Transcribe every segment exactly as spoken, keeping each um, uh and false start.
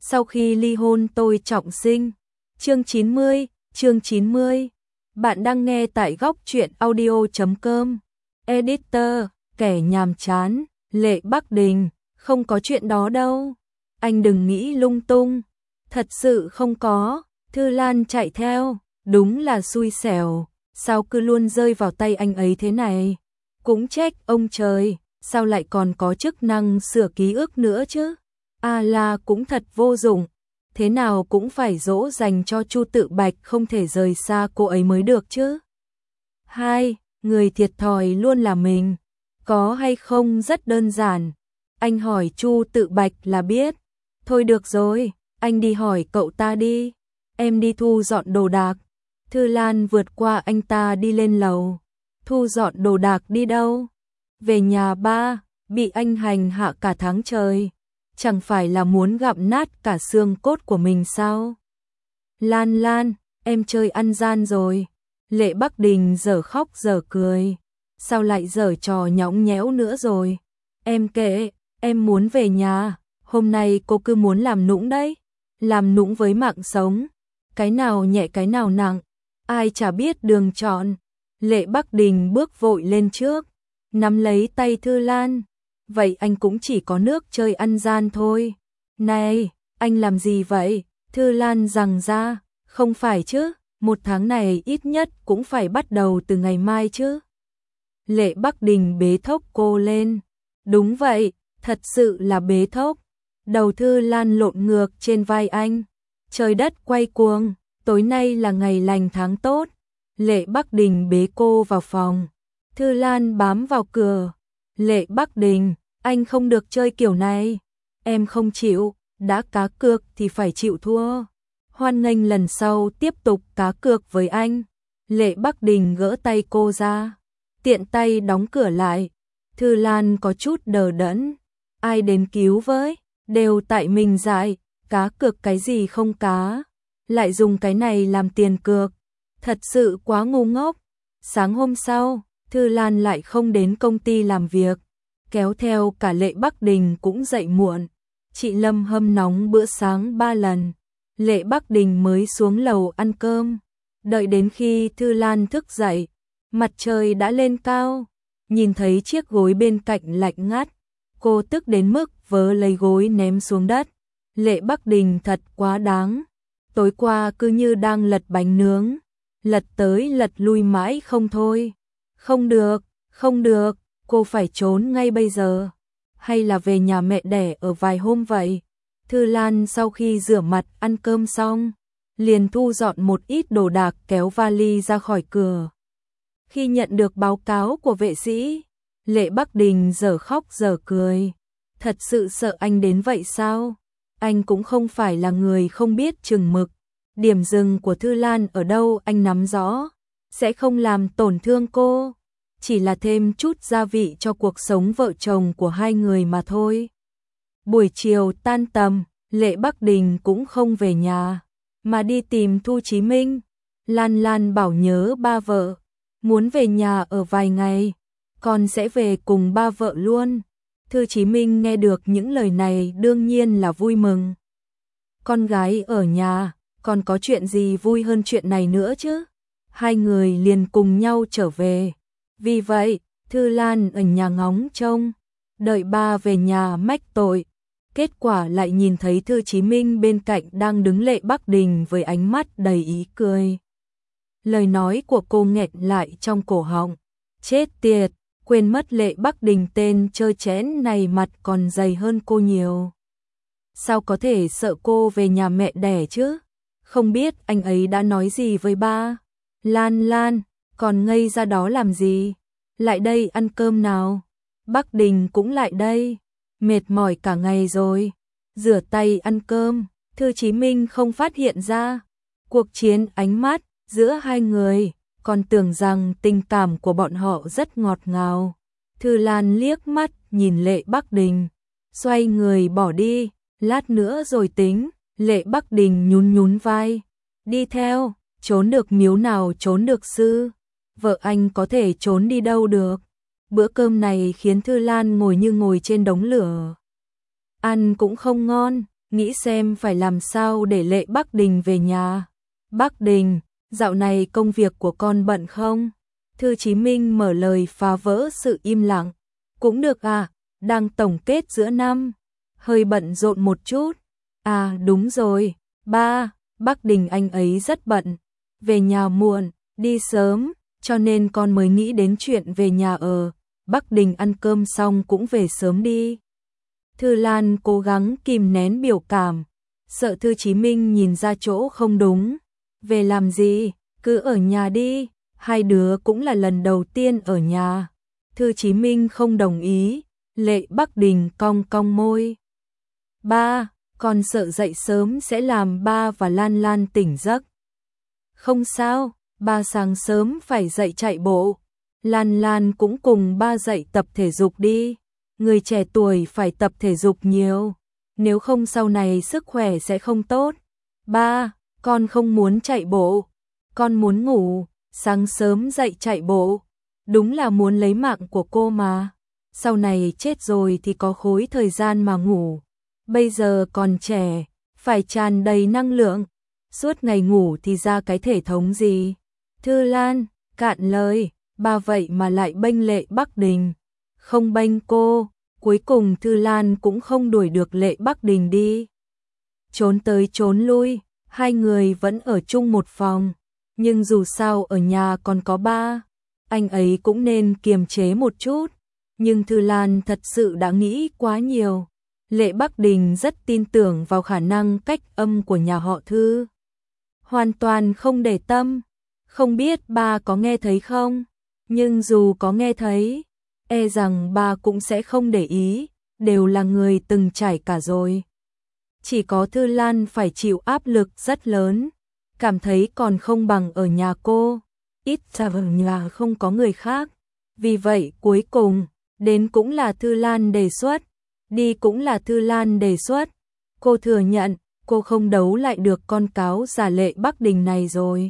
Sau khi ly hôn tôi trọng sinh. Chương chín mươi, chương chín mươi. Bạn đang nghe tại góc truyện audio chấm com. Editor, kẻ nhàm chán, Lệ Bắc Đình, không có chuyện đó đâu. Anh đừng nghĩ lung tung. Thật sự không có. Thư Lan chạy theo, đúng là xui xẻo, sao cứ luôn rơi vào tay anh ấy thế này. Cũng trách ông trời, sao lại còn có chức năng sửa ký ức nữa chứ. A La cũng thật vô dụng, thế nào cũng phải dỗ dành cho Chu Tự Bạch không thể rời xa cô ấy mới được chứ. Hai, người thiệt thòi luôn là mình, có hay không rất đơn giản. Anh hỏi Chu Tự Bạch là biết. Thôi được rồi, anh đi hỏi cậu ta đi. Em đi thu dọn đồ đạc. Thư Lan vượt qua anh ta đi lên lầu. Thu dọn đồ đạc đi đâu? Về nhà ba, bị anh hành hạ cả tháng trời. Chẳng phải là muốn gặm nát cả xương cốt của mình sao? Lan Lan, em chơi ăn gian rồi. Lệ Bắc Đình giờ khóc giờ cười. Sao lại giở trò nhõng nhẽo nữa rồi? Em kể, em muốn về nhà. Hôm nay cô cứ muốn làm nũng đấy. Làm nũng với mạng sống. Cái nào nhẹ cái nào nặng. Ai chả biết đường chọn. Lệ Bắc Đình bước vội lên trước, nắm lấy tay Thư Lan. Vậy anh cũng chỉ có nước chơi ăn gian thôi. Này, anh làm gì vậy? Thư Lan giằng ra. Không phải chứ, một tháng này ít nhất cũng phải bắt đầu từ ngày mai chứ. Lệ Bắc Đình bế thốc cô lên. Đúng vậy, thật sự là bế thốc. Đầu Thư Lan lộn ngược trên vai anh. Trời đất quay cuồng, tối nay là ngày lành tháng tốt. Lệ Bắc Đình bế cô vào phòng. Thư Lan bám vào cửa. Lệ Bắc Đình, anh không được chơi kiểu này. Em không chịu, đã cá cược thì phải chịu thua. Hoan nghênh lần sau tiếp tục cá cược với anh. Lệ Bắc Đình gỡ tay cô ra, tiện tay đóng cửa lại. Thư Lan có chút đờ đẫn. Ai đến cứu với, đều tại mình dại. Cá cược cái gì không cá, lại dùng cái này làm tiền cược. Thật sự quá ngu ngốc. Sáng hôm sau, Thư Lan lại không đến công ty làm việc, kéo theo cả Lệ Bắc Đình cũng dậy muộn. Chị Lâm hâm nóng bữa sáng ba lần. Lệ Bắc Đình mới xuống lầu ăn cơm. Đợi đến khi Thư Lan thức dậy, mặt trời đã lên cao. Nhìn thấy chiếc gối bên cạnh lạnh ngắt, cô tức đến mức vớ lấy gối ném xuống đất. Lệ Bắc Đình thật quá đáng. Tối qua cứ như đang lật bánh nướng, lật tới lật lui mãi không thôi. Không được, không được, cô phải trốn ngay bây giờ. Hay là về nhà mẹ đẻ ở vài hôm vậy? Thư Lan sau khi rửa mặt ăn cơm xong, liền thu dọn một ít đồ đạc kéo vali ra khỏi cửa. Khi nhận được báo cáo của vệ sĩ, Lệ Bắc Đình giờ khóc giờ cười. Thật sự sợ anh đến vậy sao? Anh cũng không phải là người không biết chừng mực. Điểm dừng của Thư Lan ở đâu anh nắm rõ, sẽ không làm tổn thương cô, chỉ là thêm chút gia vị cho cuộc sống vợ chồng của hai người mà thôi. Buổi chiều tan tầm, Lệ Bắc Đình cũng không về nhà, mà đi tìm Thu Chí Minh. Lan Lan bảo nhớ ba vợ, muốn về nhà ở vài ngày, con sẽ về cùng ba vợ luôn. Thư Chí Minh nghe được những lời này đương nhiên là vui mừng. Con gái ở nhà, còn có chuyện gì vui hơn chuyện này nữa chứ? Hai người liền cùng nhau trở về. Vì vậy, Thư Lan ở nhà ngóng trông, đợi ba về nhà mách tội. Kết quả lại nhìn thấy Thư Chí Minh bên cạnh đang đứng Lệ Bắc Đình với ánh mắt đầy ý cười. Lời nói của cô nghẹn lại trong cổ họng. Chết tiệt, quên mất Lệ Bắc Đình tên chơi chén này mặt còn dày hơn cô nhiều. Sao có thể sợ cô về nhà mẹ đẻ chứ? Không biết anh ấy đã nói gì với ba. Lan Lan, còn ngây ra đó làm gì? Lại đây ăn cơm nào. Bắc Đình cũng lại đây. Mệt mỏi cả ngày rồi. Rửa tay ăn cơm. Thư Chí Minh không phát hiện ra cuộc chiến ánh mắt giữa hai người, còn tưởng rằng tình cảm của bọn họ rất ngọt ngào. Thư Lan liếc mắt nhìn Lệ Bắc Đình, xoay người bỏ đi. Lát nữa rồi tính. Lệ Bắc Đình nhún nhún vai. Đi theo, trốn được miếu nào trốn được sư. Vợ anh có thể trốn đi đâu được. Bữa cơm này khiến Thư Lan ngồi như ngồi trên đống lửa. Ăn cũng không ngon, nghĩ xem phải làm sao để Lệ Bắc Đình về nhà. Bắc Đình, dạo này công việc của con bận không? Thư Chí Minh mở lời phá vỡ sự im lặng. Cũng được à, đang tổng kết giữa năm, hơi bận rộn một chút. À đúng rồi, ba, Bắc Đình anh ấy rất bận, về nhà muộn, đi sớm, cho nên con mới nghĩ đến chuyện về nhà ở. Bắc Đình ăn cơm xong cũng về sớm đi. Thư Lan cố gắng kìm nén biểu cảm, sợ Thư Chí Minh nhìn ra chỗ không đúng. Về làm gì, cứ ở nhà đi, hai đứa cũng là lần đầu tiên ở nhà. Thư Chí Minh không đồng ý, Lệ Bắc Đình cong cong môi. Ba, con sợ dậy sớm sẽ làm ba và Lan Lan tỉnh giấc. Không sao, ba sáng sớm phải dậy chạy bộ. Lan Lan cũng cùng ba dậy tập thể dục đi. Người trẻ tuổi phải tập thể dục nhiều, nếu không sau này sức khỏe sẽ không tốt. Ba, con không muốn chạy bộ, con muốn ngủ, sáng sớm dậy chạy bộ. Đúng là muốn lấy mạng của cô mà. Sau này chết rồi thì có khối thời gian mà ngủ. Bây giờ còn trẻ, phải tràn đầy năng lượng. Suốt ngày ngủ thì ra cái thể thống gì. Thư Lan, cạn lời, ba vậy mà lại bênh Lệ Bắc Đình. Không bênh cô, cuối cùng Thư Lan cũng không đuổi được Lệ Bắc Đình đi. Trốn tới trốn lui, hai người vẫn ở chung một phòng. Nhưng dù sao ở nhà còn có ba, anh ấy cũng nên kiềm chế một chút. Nhưng Thư Lan thật sự đã nghĩ quá nhiều. Lệ Bắc Đình rất tin tưởng vào khả năng cách âm của nhà họ Thư. Hoàn toàn không để tâm. Không biết ba có nghe thấy không? Nhưng dù có nghe thấy, e rằng ba cũng sẽ không để ý, đều là người từng trải cả rồi. Chỉ có Thư Lan phải chịu áp lực rất lớn, cảm thấy còn không bằng ở nhà cô, ít ra ở nhà không có người khác. Vì vậy cuối cùng, đến cũng là Thư Lan đề xuất, đi cũng là Thư Lan đề xuất. Cô thừa nhận, cô không đấu lại được con cáo già Lệ Bắc Đình này rồi.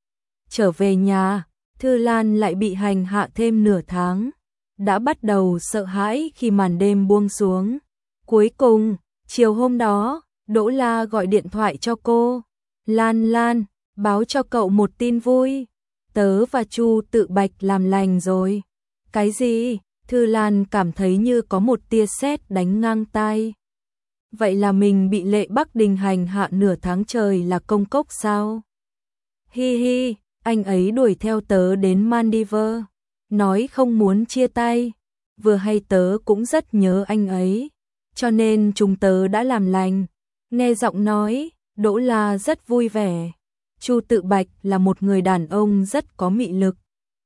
Trở về nhà, Thư Lan lại bị hành hạ thêm nửa tháng. Đã bắt đầu sợ hãi khi màn đêm buông xuống. Cuối cùng, chiều hôm đó, Đỗ La gọi điện thoại cho cô. Lan Lan, báo cho cậu một tin vui. Tớ và Chu Tự Bạch làm lành rồi. Cái gì? Thư Lan cảm thấy như có một tia sét đánh ngang tai. Vậy là mình bị Lệ Bắc Đình hành hạ nửa tháng trời là công cốc sao? Hi hi, anh ấy đuổi theo tớ đến Maldives, nói không muốn chia tay. Vừa hay tớ cũng rất nhớ anh ấy, cho nên chúng tớ đã làm lành. Nghe giọng nói, Đỗ La rất vui vẻ. Chu Tự Bạch là một người đàn ông rất có mị lực.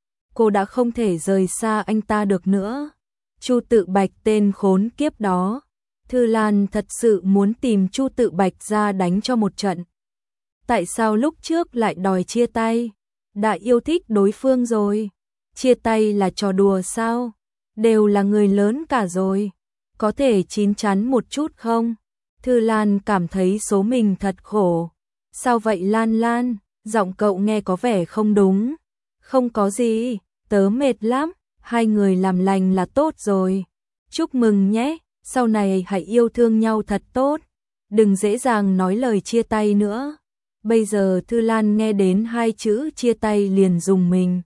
Cô đã không thể rời xa anh ta được nữa. Chu Tự Bạch tên khốn kiếp đó. Thư Lan thật sự muốn tìm Chu Tự Bạch ra đánh cho một trận. Tại sao lúc trước lại đòi chia tay? Đã yêu thích đối phương rồi. Chia tay là trò đùa sao? Đều là người lớn cả rồi. Có thể chín chắn một chút không? Thư Lan cảm thấy số mình thật khổ. Sao vậy Lan Lan? Giọng cậu nghe có vẻ không đúng. Không có gì, tớ mệt lắm. Hai người làm lành là tốt rồi. Chúc mừng nhé, sau này hãy yêu thương nhau thật tốt. Đừng dễ dàng nói lời chia tay nữa. Bây giờ Thư Lan nghe đến hai chữ chia tay liền dùng mình.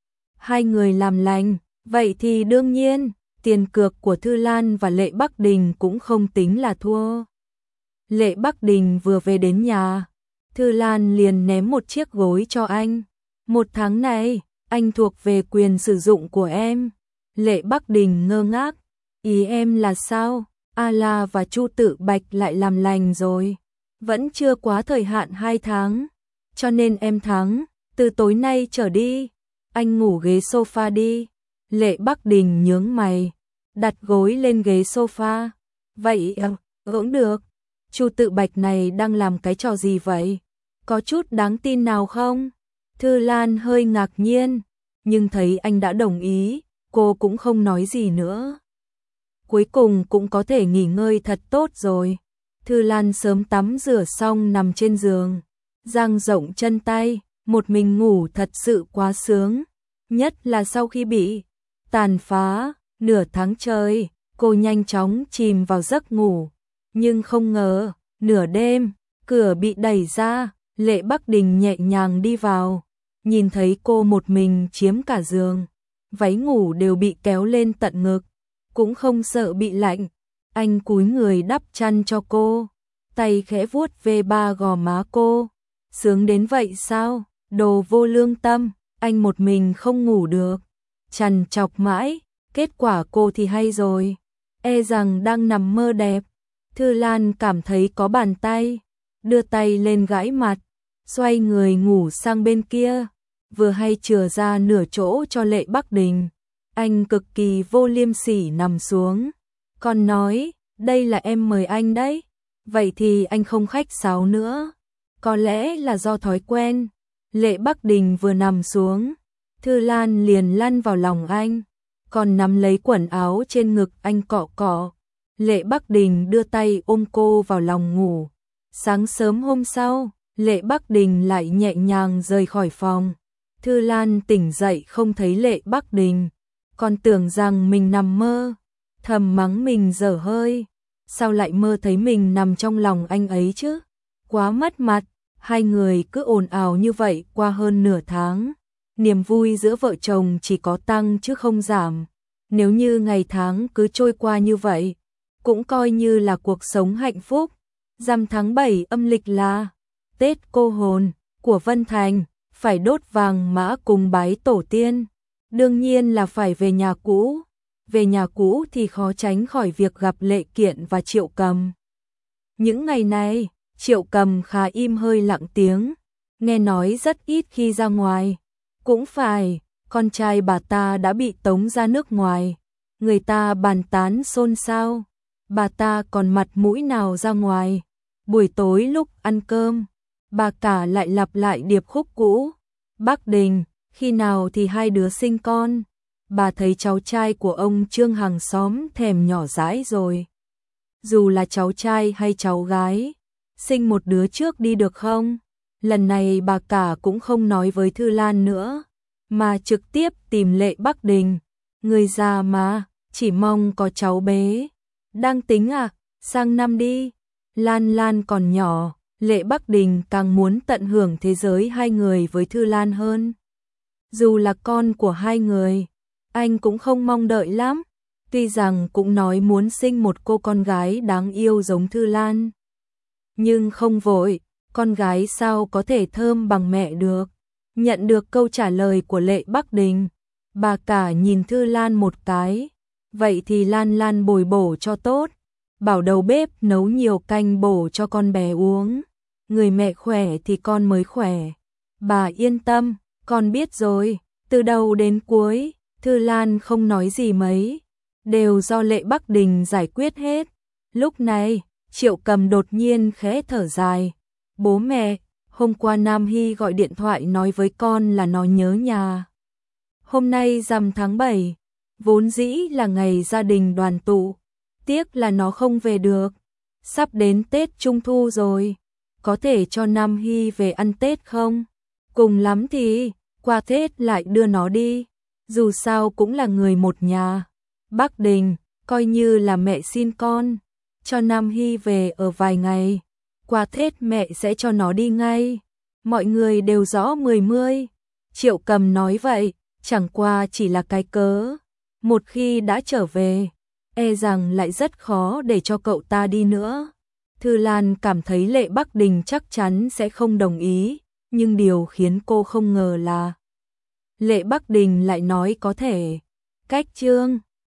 Hai người làm lành, vậy thì đương nhiên, tiền cược của Thư Lan và Lệ Bắc Đình cũng không tính là thua. Lệ Bắc Đình vừa về đến nhà, Thư Lan liền ném một chiếc gối cho anh. Một tháng này, anh thuộc về quyền sử dụng của em. Lệ Bắc Đình ngơ ngác, ý em là sao? A La và Chu Tự Bạch lại làm lành rồi. Vẫn chưa quá thời hạn hai tháng, cho nên em thắng, từ tối nay trở đi, anh ngủ ghế sofa đi. Lệ Bắc Đình nhướng mày, đặt gối lên ghế sofa. Vậy à, cũng được. Chu Tự Bạch này đang làm cái trò gì vậy? Có chút đáng tin nào không? Thư Lan hơi ngạc nhiên, nhưng thấy anh đã đồng ý, cô cũng không nói gì nữa. Cuối cùng cũng có thể nghỉ ngơi thật tốt rồi. Thư Lan sớm tắm rửa xong nằm trên giường, dang rộng chân tay, một mình ngủ thật sự quá sướng. Nhất là sau khi bị tàn phá nửa tháng trời, cô nhanh chóng chìm vào giấc ngủ. Nhưng không ngờ, Nửa đêm, cửa bị đẩy ra, Lệ Bắc Đình nhẹ nhàng đi vào, nhìn thấy cô một mình chiếm cả giường, váy ngủ đều bị kéo lên tận ngực, cũng không sợ bị lạnh. Anh cúi người đắp chăn cho cô, tay khẽ vuốt về ba gò má cô. Sướng đến vậy sao? Đồ vô lương tâm, anh một mình không ngủ được. Trằn trọc mãi, kết quả cô thì hay rồi. E rằng đang nằm mơ đẹp. Thư Lan cảm thấy có bàn tay, đưa tay lên gãi mặt, xoay người ngủ sang bên kia, vừa hay chừa ra nửa chỗ cho Lệ Bắc Đình. Anh cực kỳ vô liêm sỉ nằm xuống, còn nói, đây là em mời anh đấy. Vậy thì anh không khách sáo nữa. Có lẽ là do thói quen. Lệ Bắc Đình vừa nằm xuống, Thư Lan liền lăn vào lòng anh, còn nắm lấy quần áo trên ngực anh cọ cọ. Lệ Bắc Đình đưa tay ôm cô vào lòng ngủ. Sáng sớm hôm sau, Lệ Bắc Đình lại nhẹ nhàng rời khỏi phòng. Thư Lan tỉnh dậy không thấy Lệ Bắc Đình, còn tưởng rằng mình nằm mơ, thầm mắng mình dở hơi. Sao lại mơ thấy mình nằm trong lòng anh ấy chứ? Quá mất mặt. Hai người cứ ồn ào như vậy qua hơn nửa tháng. Niềm vui giữa vợ chồng chỉ có tăng chứ không giảm. Nếu như ngày tháng cứ trôi qua như vậy, cũng coi như là cuộc sống hạnh phúc. Rằm tháng bảy âm lịch là Tết cô hồn của Vân Thành, phải đốt vàng mã cùng bái tổ tiên. Đương nhiên là phải về nhà cũ. Về nhà cũ thì khó tránh khỏi việc gặp Lệ Kiện và Triệu Cầm. Những ngày này, Triệu Cầm khá im hơi lặng tiếng, nghe nói rất ít khi ra ngoài. Cũng phải, con trai bà ta đã bị tống ra nước ngoài, người ta bàn tán xôn xao. Bà ta còn mặt mũi nào ra ngoài. Buổi tối lúc ăn cơm, bà cả lại lặp lại điệp khúc cũ. Bắc Đình, khi nào thì hai đứa sinh con? Bà thấy cháu trai của ông Trương hàng xóm thèm nhỏ dãi rồi. Dù là cháu trai hay cháu gái, sinh một đứa trước đi được không? Lần này bà cả cũng không nói với Thư Lan nữa, mà trực tiếp tìm Lệ Bắc Đình. Người già mà, chỉ mong có cháu bé. Đang tính à, sang năm đi. Lan Lan còn nhỏ, Lệ Bắc Đình càng muốn tận hưởng thế giới hai người với Thư Lan hơn. Dù là con của hai người, anh cũng không mong đợi lắm. Tuy rằng cũng nói muốn sinh một cô con gái đáng yêu giống Thư Lan, nhưng không vội, con gái sao có thể thơm bằng mẹ được. Nhận được câu trả lời của Lệ Bắc Đình, bà cả nhìn Thư Lan một cái. Vậy thì Lan Lan bồi bổ cho tốt, bảo đầu bếp nấu nhiều canh bổ cho con bé uống. Người mẹ khỏe thì con mới khỏe. Bà yên tâm, con biết rồi. Từ đầu đến cuối, Thư Lan không nói gì mấy, đều do Lệ Bắc Đình giải quyết hết. Lúc này, Triệu Cầm đột nhiên khẽ thở dài. Bố mẹ, hôm qua Nam Hy gọi điện thoại nói với con là nó nhớ nhà. Hôm nay rằm tháng bảy, vốn dĩ là ngày gia đình đoàn tụ, tiếc là nó không về được. Sắp đến Tết Trung Thu rồi, có thể cho Nam Hy về ăn Tết không? Cùng lắm thì, qua Tết lại đưa nó đi, dù sao cũng là người một nhà. Bắc Đình, coi như là mẹ xin con, cho Nam Hy về ở vài ngày, qua Tết mẹ sẽ cho nó đi ngay. Mọi người đều rõ mười mươi. Triệu Cầm nói vậy, chẳng qua chỉ là cái cớ. Một khi đã trở về, e rằng lại rất khó để cho cậu ta đi nữa. Thư Lan cảm thấy Lệ Bắc Đình chắc chắn sẽ không đồng ý, nhưng điều khiến cô không ngờ là Lệ Bắc Đình lại nói có thể. Cách chương